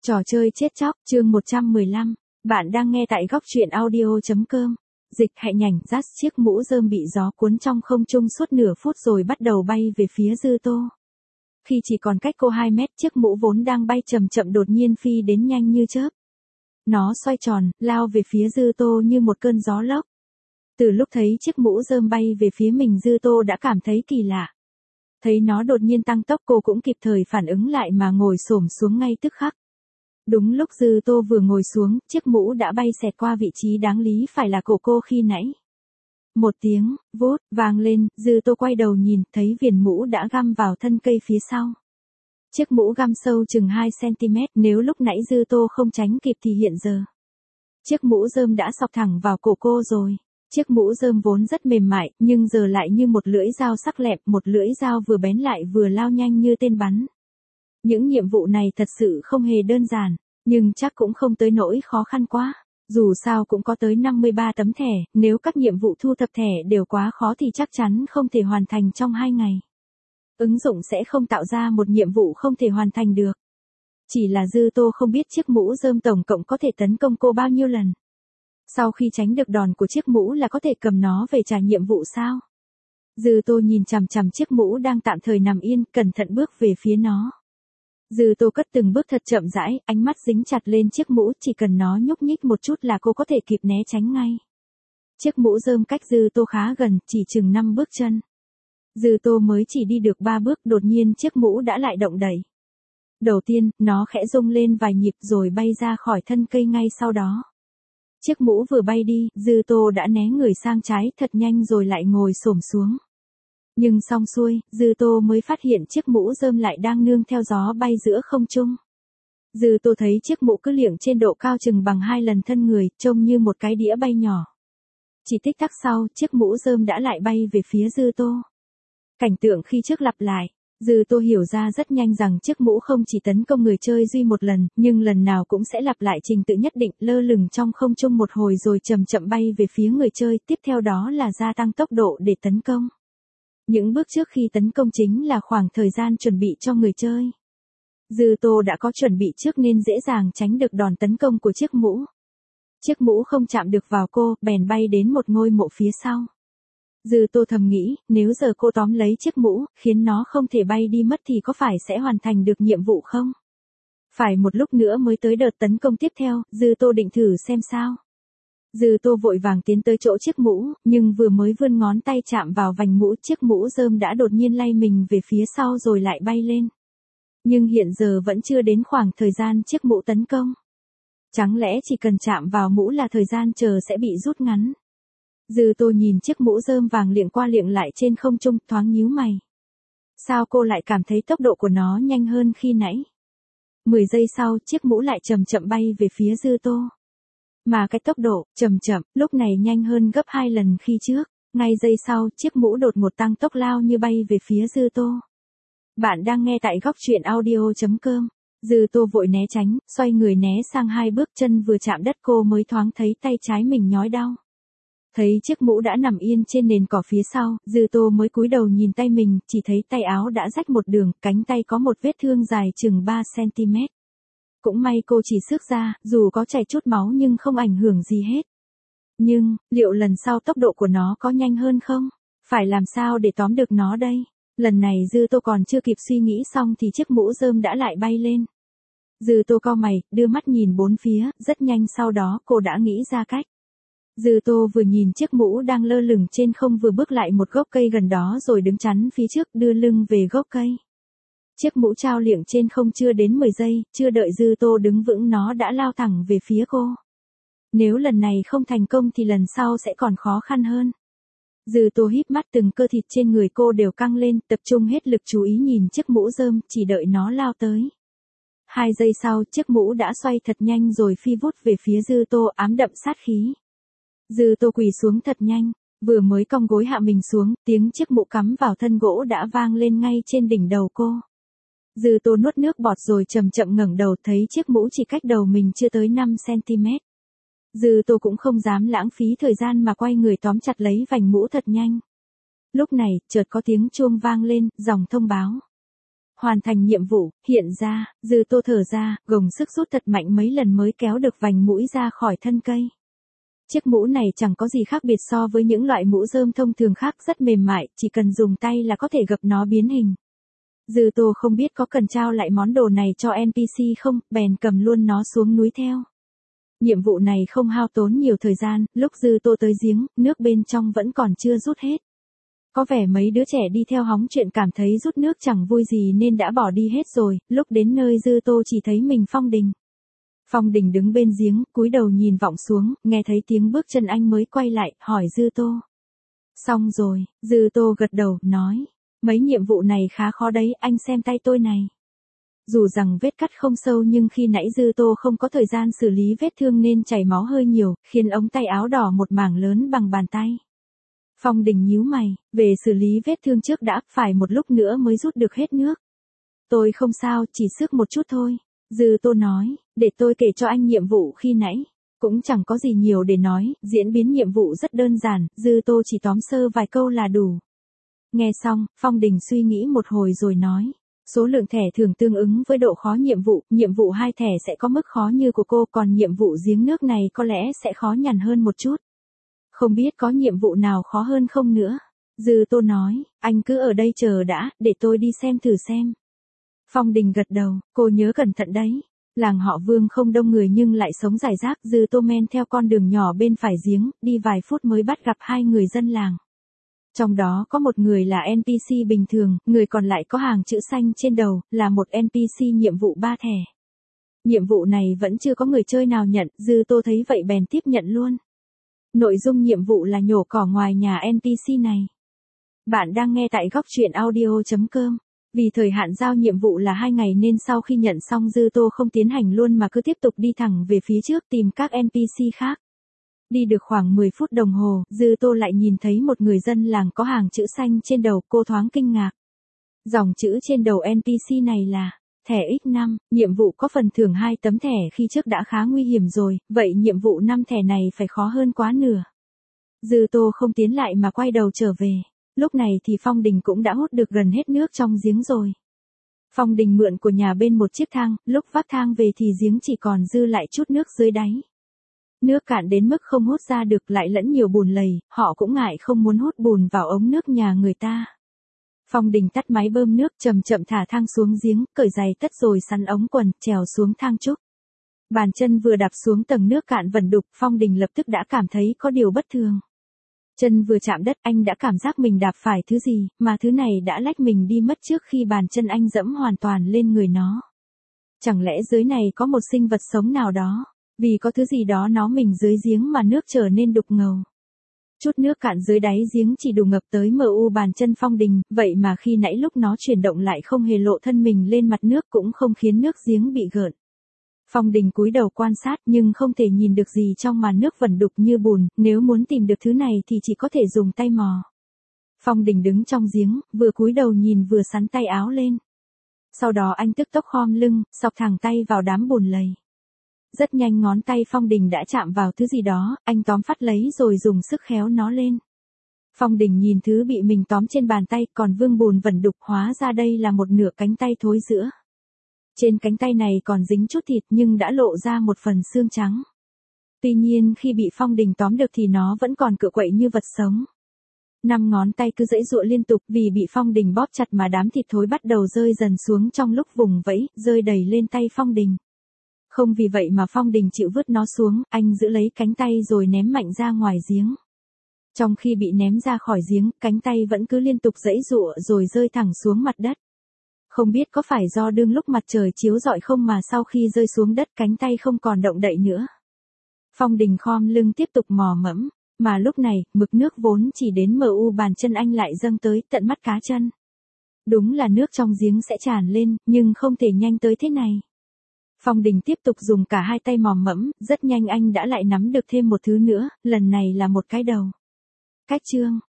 Trò chơi chết chóc, chương 115. Bạn đang nghe tại góc truyện audio.com. Dịch hạnh nhảnh dắt chiếc mũ rơm bị gió cuốn trong không trung suốt nửa phút rồi bắt đầu bay về phía Dư Tô. Khi chỉ còn cách cô 2 mét, chiếc mũ vốn đang bay chậm chậm đột nhiên phi đến nhanh như chớp. Nó xoay tròn, lao về phía Dư Tô như một cơn gió lốc. Từ lúc thấy chiếc mũ rơm bay về phía mình, Dư Tô đã cảm thấy kỳ lạ. Thấy nó đột nhiên tăng tốc, cô cũng kịp thời phản ứng lại mà ngồi xổm xuống ngay tức khắc. Đúng lúc Dư Tô vừa ngồi xuống, chiếc mũ đã bay xẹt qua vị trí đáng lý phải là cổ cô khi nãy. Một tiếng, vút, vang lên, Dư Tô quay đầu nhìn, thấy viền mũ đã găm vào thân cây phía sau. Chiếc mũ găm sâu chừng 2 cm, nếu lúc nãy Dư Tô không tránh kịp thì hiện giờ chiếc mũ rơm đã xộc thẳng vào cổ cô rồi. Chiếc mũ rơm vốn rất mềm mại, nhưng giờ lại như một lưỡi dao sắc lẹm, một lưỡi dao vừa bén lại vừa lao nhanh như tên bắn. Những nhiệm vụ này thật sự không hề đơn giản, nhưng chắc cũng không tới nỗi khó khăn quá. Dù sao cũng có tới 53 tấm thẻ, nếu các nhiệm vụ thu thập thẻ đều quá khó thì chắc chắn không thể hoàn thành trong 2 ngày. Ứng dụng sẽ không tạo ra một nhiệm vụ không thể hoàn thành được. Chỉ là Dư Tô không biết chiếc mũ rơm tổng cộng có thể tấn công cô bao nhiêu lần. Sau khi tránh được đòn của chiếc mũ là có thể cầm nó về trả nhiệm vụ sao? Dư Tô nhìn chằm chằm chiếc mũ đang tạm thời nằm yên, cẩn thận bước về phía nó. Dư Tô cất từng bước thật chậm rãi, ánh mắt dính chặt lên chiếc mũ, chỉ cần nó nhúc nhích một chút là cô có thể kịp né tránh ngay. Chiếc mũ rơm cách Dư Tô khá gần, chỉ chừng 5 bước chân. Dư Tô mới chỉ đi được 3 bước, đột nhiên chiếc mũ đã lại động đẩy. Đầu tiên, nó khẽ rung lên vài nhịp rồi bay ra khỏi thân cây ngay sau đó. Chiếc mũ vừa bay đi, Dư Tô đã né người sang trái thật nhanh rồi lại ngồi xổm xuống. Nhưng xong xuôi, Dư Tô mới phát hiện chiếc mũ rơm lại đang nương theo gió bay giữa không trung. Dư Tô thấy chiếc mũ cứ liệng trên độ cao chừng bằng 2 lần thân người, trông như một cái đĩa bay nhỏ. Chỉ tích tắc sau, chiếc mũ rơm đã lại bay về phía Dư Tô. Cảnh tượng khi trước lặp lại. Dư Tô hiểu ra rất nhanh rằng chiếc mũ không chỉ tấn công người chơi duy một lần, nhưng lần nào cũng sẽ lặp lại trình tự nhất định, lơ lửng trong không trung một hồi rồi chậm chậm bay về phía người chơi, tiếp theo đó là gia tăng tốc độ để tấn công. Những bước trước khi tấn công chính là khoảng thời gian chuẩn bị cho người chơi. Dư Tô đã có chuẩn bị trước nên dễ dàng tránh được đòn tấn công của chiếc mũ. Chiếc mũ không chạm được vào cô, bèn bay đến một ngôi mộ phía sau. Dư Tô thầm nghĩ, nếu giờ cô tóm lấy chiếc mũ, khiến nó không thể bay đi mất thì có phải sẽ hoàn thành được nhiệm vụ không? Phải một lúc nữa mới tới đợt tấn công tiếp theo, Dư Tô định thử xem sao. Dư Tô vội vàng tiến tới chỗ chiếc mũ, nhưng vừa mới vươn ngón tay chạm vào vành mũ, chiếc mũ rơm đã đột nhiên lay mình về phía sau rồi lại bay lên. Nhưng hiện giờ vẫn chưa đến khoảng thời gian chiếc mũ tấn công. Chẳng lẽ chỉ cần chạm vào mũ là thời gian chờ sẽ bị rút ngắn? Dư Tô nhìn chiếc mũ rơm vàng liệng qua liệng lại trên không trung, thoáng nhíu mày. Sao cô lại cảm thấy tốc độ của nó nhanh hơn khi nãy? 10 giây sau, chiếc mũ lại chậm chậm bay về phía Dư Tô. Mà cái tốc độ chậm chậm lúc này nhanh hơn gấp 2 lần khi trước. Ngay giây sau, chiếc mũ đột ngột tăng tốc lao như bay về phía Dư Tô. Bạn đang nghe tại góc truyện audio.com. Dư Tô vội né tránh, xoay người né sang 2 bước, chân vừa chạm đất cô mới thoáng thấy tay trái mình nhói đau. Thấy chiếc mũ đã nằm yên trên nền cỏ phía sau, Dư Tô mới cúi đầu nhìn tay mình, chỉ thấy tay áo đã rách một đường, cánh tay có một vết thương dài chừng 3 cm. Cũng may cô chỉ xước ra, dù có chảy chút máu nhưng không ảnh hưởng gì hết. Nhưng, liệu lần sau tốc độ của nó có nhanh hơn không? Phải làm sao để tóm được nó đây? Lần này Dư Tô còn chưa kịp suy nghĩ xong thì chiếc mũ rơm đã lại bay lên. Dư Tô cau mày, đưa mắt nhìn bốn phía, rất nhanh sau đó cô đã nghĩ ra cách. Dư Tô vừa nhìn chiếc mũ đang lơ lửng trên không vừa bước lại một gốc cây gần đó rồi đứng chắn phía trước, đưa lưng về gốc cây. Chiếc mũ trao liệng trên không chưa đến 10 giây, chưa đợi Dư Tô đứng vững nó đã lao thẳng về phía cô. Nếu lần này không thành công thì lần sau sẽ còn khó khăn hơn. Dư Tô híp mắt, từng cơ thịt trên người cô đều căng lên, tập trung hết lực chú ý nhìn chiếc mũ rơm, chỉ đợi nó lao tới. 2 giây sau, chiếc mũ đã xoay thật nhanh rồi phi vút về phía Dư Tô, ám đậm sát khí. Dư Tô quỳ xuống thật nhanh, vừa mới cong gối hạ mình xuống, tiếng chiếc mũ cắm vào thân gỗ đã vang lên ngay trên đỉnh đầu cô. Dư Tô nuốt nước bọt rồi chậm chậm ngẩng đầu, thấy chiếc mũ chỉ cách đầu mình chưa tới 5 cm. Dư Tô cũng không dám lãng phí thời gian mà quay người tóm chặt lấy vành mũ thật nhanh. Lúc này, chợt có tiếng chuông vang lên, dòng thông báo. hoàn thành nhiệm vụ, hiện ra, Dư Tô thở ra, gồng sức rút thật mạnh mấy lần mới kéo được vành mũi ra khỏi thân cây. Chiếc mũ này chẳng có gì khác biệt so với những loại mũ rơm thông thường khác, rất mềm mại, chỉ cần dùng tay là có thể gập nó biến hình. Dư Tô không biết có cần trao lại món đồ này cho NPC không, bèn cầm luôn nó xuống núi theo. Nhiệm vụ này không hao tốn nhiều thời gian, lúc Dư Tô tới giếng, nước bên trong vẫn còn chưa rút hết. Có vẻ mấy đứa trẻ đi theo hóng chuyện cảm thấy rút nước chẳng vui gì nên đã bỏ đi hết rồi, lúc đến nơi Dư Tô chỉ thấy mình Phong Đình. Phong Đình đứng bên giếng, cúi đầu nhìn vọng xuống, nghe thấy tiếng bước chân anh mới quay lại, hỏi Dư Tô. Xong rồi, Dư Tô gật đầu, nói. Mấy nhiệm vụ này khá khó đấy, anh xem tay tôi này. Dù rằng vết cắt không sâu nhưng khi nãy Dư Tô không có thời gian xử lý vết thương nên chảy máu hơi nhiều, khiến ống tay áo đỏ một mảng lớn bằng bàn tay. Phong Đình nhíu mày, về xử lý vết thương trước đã, phải một lúc nữa mới rút được hết nước. Tôi không sao, chỉ sức một chút thôi. Dư Tô nói, để tôi kể cho anh nhiệm vụ khi nãy. Cũng chẳng có gì nhiều để nói, diễn biến nhiệm vụ rất đơn giản, Dư Tô chỉ tóm sơ vài câu là đủ. Nghe xong, Phong Đình suy nghĩ một hồi rồi nói. Số lượng thẻ thường tương ứng với độ khó nhiệm vụ 2 thẻ sẽ có mức khó như của cô, còn nhiệm vụ giếng nước này có lẽ sẽ khó nhằn hơn một chút. Không biết có nhiệm vụ nào khó hơn không nữa. Dư Tô nói, anh cứ ở đây chờ đã, để tôi đi xem thử xem. Phong Đình gật đầu, cô nhớ cẩn thận đấy. Làng họ Vương không đông người nhưng lại sống rải rác. Dư Tô men theo con đường nhỏ bên phải giếng, đi vài phút mới bắt gặp 2 người dân làng. Trong đó có một người là NPC bình thường, người còn lại có hàng chữ xanh trên đầu, là một NPC nhiệm vụ 3 thẻ. Nhiệm vụ này vẫn chưa có người chơi nào nhận, Dư Tô thấy vậy bèn tiếp nhận luôn. Nội dung nhiệm vụ là nhổ cỏ ngoài nhà NPC này. Bạn đang nghe tại góc truyện audio.com. Vì thời hạn giao nhiệm vụ là 2 ngày nên sau khi nhận xong Dư Tô không tiến hành luôn mà cứ tiếp tục đi thẳng về phía trước tìm các NPC khác. Đi được khoảng 10 phút đồng hồ, Dư Tô lại nhìn thấy một người dân làng có hàng chữ xanh trên đầu, cô thoáng kinh ngạc. Dòng chữ trên đầu NPC này là thẻ X5, nhiệm vụ có phần thưởng 2 tấm thẻ khi trước đã khá nguy hiểm rồi, vậy nhiệm vụ 5 thẻ này phải khó hơn quá nửa. Dư Tô không tiến lại mà quay đầu trở về. Lúc này thì Phong Đình cũng đã hút được gần hết nước trong giếng rồi. Phong Đình mượn của nhà bên một chiếc thang, lúc vác thang về thì giếng chỉ còn dư lại chút nước dưới đáy. Nước cạn đến mức không hút ra được, lại lẫn nhiều bùn lầy, họ cũng ngại không muốn hút bùn vào ống nước nhà người ta. Phong Đình tắt máy bơm nước, chậm chậm thả thang xuống giếng, cởi giày tất rồi sắn ống quần, trèo xuống thang trúc. Bàn chân vừa đạp xuống tầng nước cạn vẩn đục, Phong Đình lập tức đã cảm thấy có điều bất thường. Chân vừa chạm đất anh đã cảm giác mình đạp phải thứ gì, mà thứ này đã lách mình đi mất trước khi bàn chân anh dẫm hoàn toàn lên người nó. Chẳng lẽ dưới này có một sinh vật sống nào đó? Vì có thứ gì đó nó mình dưới giếng mà nước trở nên đục ngầu. Chút nước cạn dưới đáy giếng chỉ đủ ngập tới mu bàn chân Phong Đình, vậy mà khi nãy lúc nó chuyển động lại không hề lộ thân mình lên mặt nước, cũng không khiến nước giếng bị gợn. Phong Đình cúi đầu quan sát nhưng không thể nhìn được gì trong màn nước vẩn đục như bùn, nếu muốn tìm được thứ này thì chỉ có thể dùng tay mò. Phong Đình đứng trong giếng, vừa cúi đầu nhìn vừa xắn tay áo lên. Sau đó anh tức tốc khom lưng, xọc thẳng tay vào đám bùn lầy. Rất nhanh ngón tay Phong Đình đã chạm vào thứ gì đó, anh tóm phát lấy rồi dùng sức khéo nó lên. Phong Đình nhìn thứ bị mình tóm trên bàn tay, còn vương bùn vẩn đục, hóa ra đây là một nửa cánh tay thối rữa. Trên cánh tay này còn dính chút thịt nhưng đã lộ ra một phần xương trắng. Tuy nhiên khi bị Phong Đình tóm được thì nó vẫn còn cựa quậy như vật sống. 5 ngón tay cứ giãy giụa liên tục, vì bị Phong Đình bóp chặt mà đám thịt thối bắt đầu rơi dần xuống trong lúc vùng vẫy, rơi đầy lên tay Phong Đình. Không vì vậy mà Phong Đình chịu vứt nó xuống, anh giữ lấy cánh tay rồi ném mạnh ra ngoài giếng. Trong khi bị ném ra khỏi giếng, cánh tay vẫn cứ liên tục giãy giụa rồi rơi thẳng xuống mặt đất. Không biết có phải do đương lúc mặt trời chiếu rọi không mà sau khi rơi xuống đất cánh tay không còn động đậy nữa. Phong Đình khom lưng tiếp tục mò mẫm, mà lúc này, mực nước vốn chỉ đến mu bàn chân anh lại dâng tới tận mắt cá chân. Đúng là nước trong giếng sẽ tràn lên, nhưng không thể nhanh tới thế này. Phong Đình tiếp tục dùng cả 2 tay mò mẫm, rất nhanh anh đã lại nắm được thêm một thứ nữa, lần này là một cái đầu. Cách chương.